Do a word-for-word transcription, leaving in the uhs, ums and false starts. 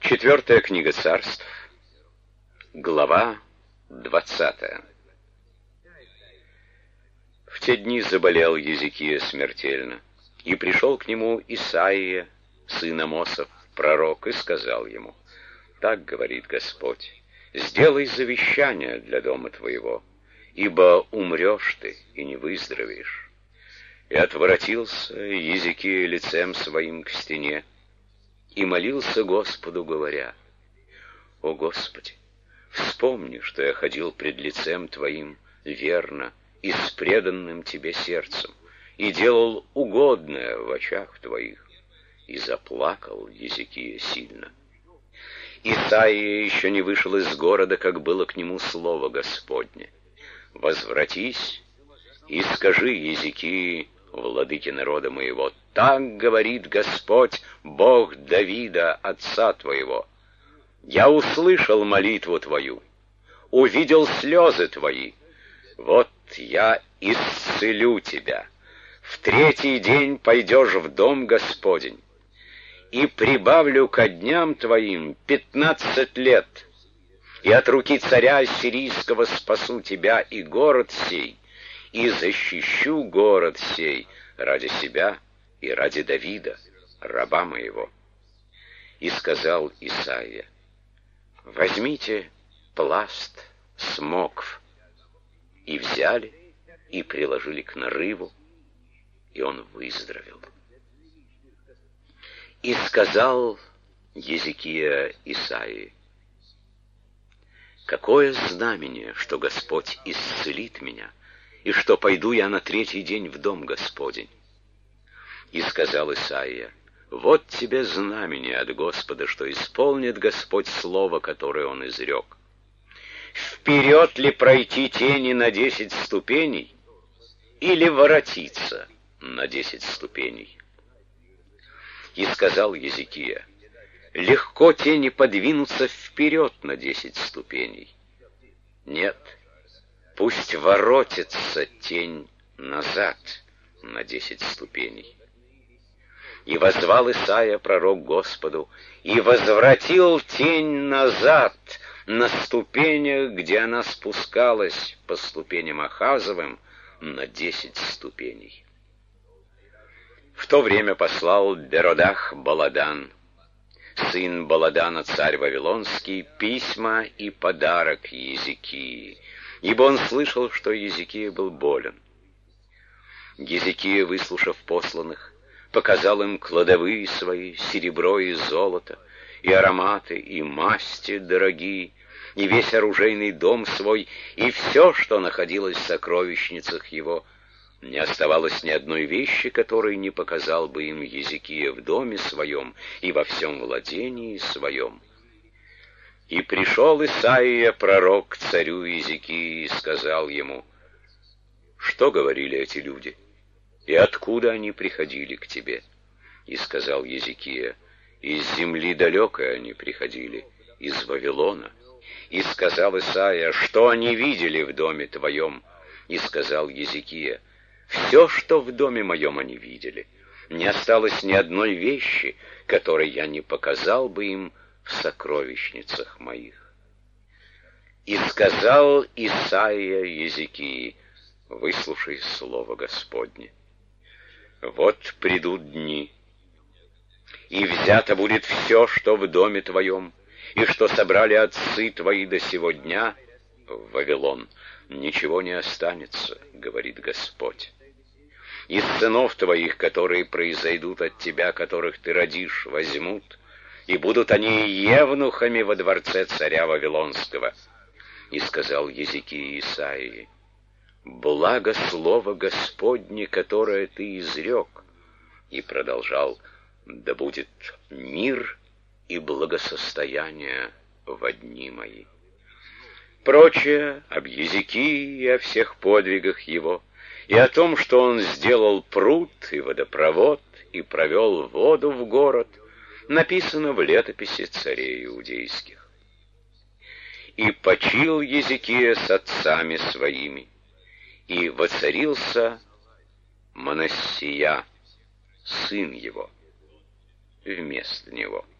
Четвертая книга Царств, глава двадцатая. В те дни заболел Езекия смертельно, и пришел к нему Исаия, сын Амосов, пророк, и сказал ему: «Так говорит Господь: сделай завещание для дома твоего, ибо умрешь ты и не выздоровеешь». И отворотился Езекия лицем своим к стене, и молился Господу, говоря: «О Господи, вспомни, что я ходил пред лицем Твоим верно и с преданным Тебе сердцем, и делал угодное в очах Твоих». И заплакал Езекия сильно. Исаия еще не вышел из города, как было к нему слово Господне: «Возвратись и скажи Езекии, владыке народа моего: так говорит Господь, Бог Давида, отца твоего: я услышал молитву твою, увидел слезы твои, вот я исцелю тебя. В третий день пойдешь в дом Господень, и прибавлю ко дням твоим пятнадцать лет, и от руки царя ассирийского спасу тебя и город сей, и защищу город сей ради себя и ради Давида, раба моего». И сказал Исаия: «Возьмите пласт смокв». И взяли, и приложили к нарыву, и он выздоровел. И сказал Езекия Исаии: «Какое знамение, что Господь исцелит меня, и что пойду я на третий день в дом Господень?» И сказал Исаия: «Вот тебе знамение от Господа, что исполнит Господь слово, которое Он изрек. Вперед ли пройти тени на десять ступеней, или воротиться на десять ступеней?» И сказал Езекия: «Легко тени подвинуться вперед на десять ступеней. Нет, пусть воротится тень назад на десять ступеней». И воззвал Исаия пророк Господу, и возвратил тень назад на ступенях, где она спускалась по ступеням Ахазовым, на десять ступеней. В то время послал Беродах-Баладан, сын Баладана, царь Вавилонский, письма и подарок Езекии, ибо он слышал, что Езекия был болен. Езекия, выслушав посланных, показал им кладовые свои, серебро и золото, и ароматы, и масти дорогие, и весь оружейный дом свой, и все, что находилось в сокровищницах его. Не оставалось ни одной вещи, которой не показал бы им Езекия в доме своем и во всем владении своем. И пришел Исаия пророк к царю Езекии и сказал ему: «Что говорили эти люди? И откуда они приходили к тебе?» И сказал Езекия: «Из земли далекой они приходили, из Вавилона». И сказал Исаия: «Что они видели в доме твоем?» И сказал Езекия: «Все, что в доме моем они видели. Не осталось ни одной вещи, которой я не показал бы им в сокровищницах моих». И сказал Исаия Езекии: «Выслушай слово Господне. Вот придут дни, и взято будет все, что в доме твоем, и что собрали отцы твои до сего дня в Вавилон. Ничего не останется, говорит Господь. Из сынов твоих, которые произойдут от тебя, которых ты родишь, возьмут, и будут они евнухами во дворце царя Вавилонского». И сказал Езекия Исаии: «Благо слово Господне, которое ты изрек». И продолжал: «Да будет мир и благосостояние во дни мои». Прочее об Езекии и о всех подвигах его, и о том, что он сделал пруд и водопровод, и провел воду в город, написано в летописи царей иудейских. И почил Езекия с отцами своими, и воцарился Манассия, сын его, вместо него.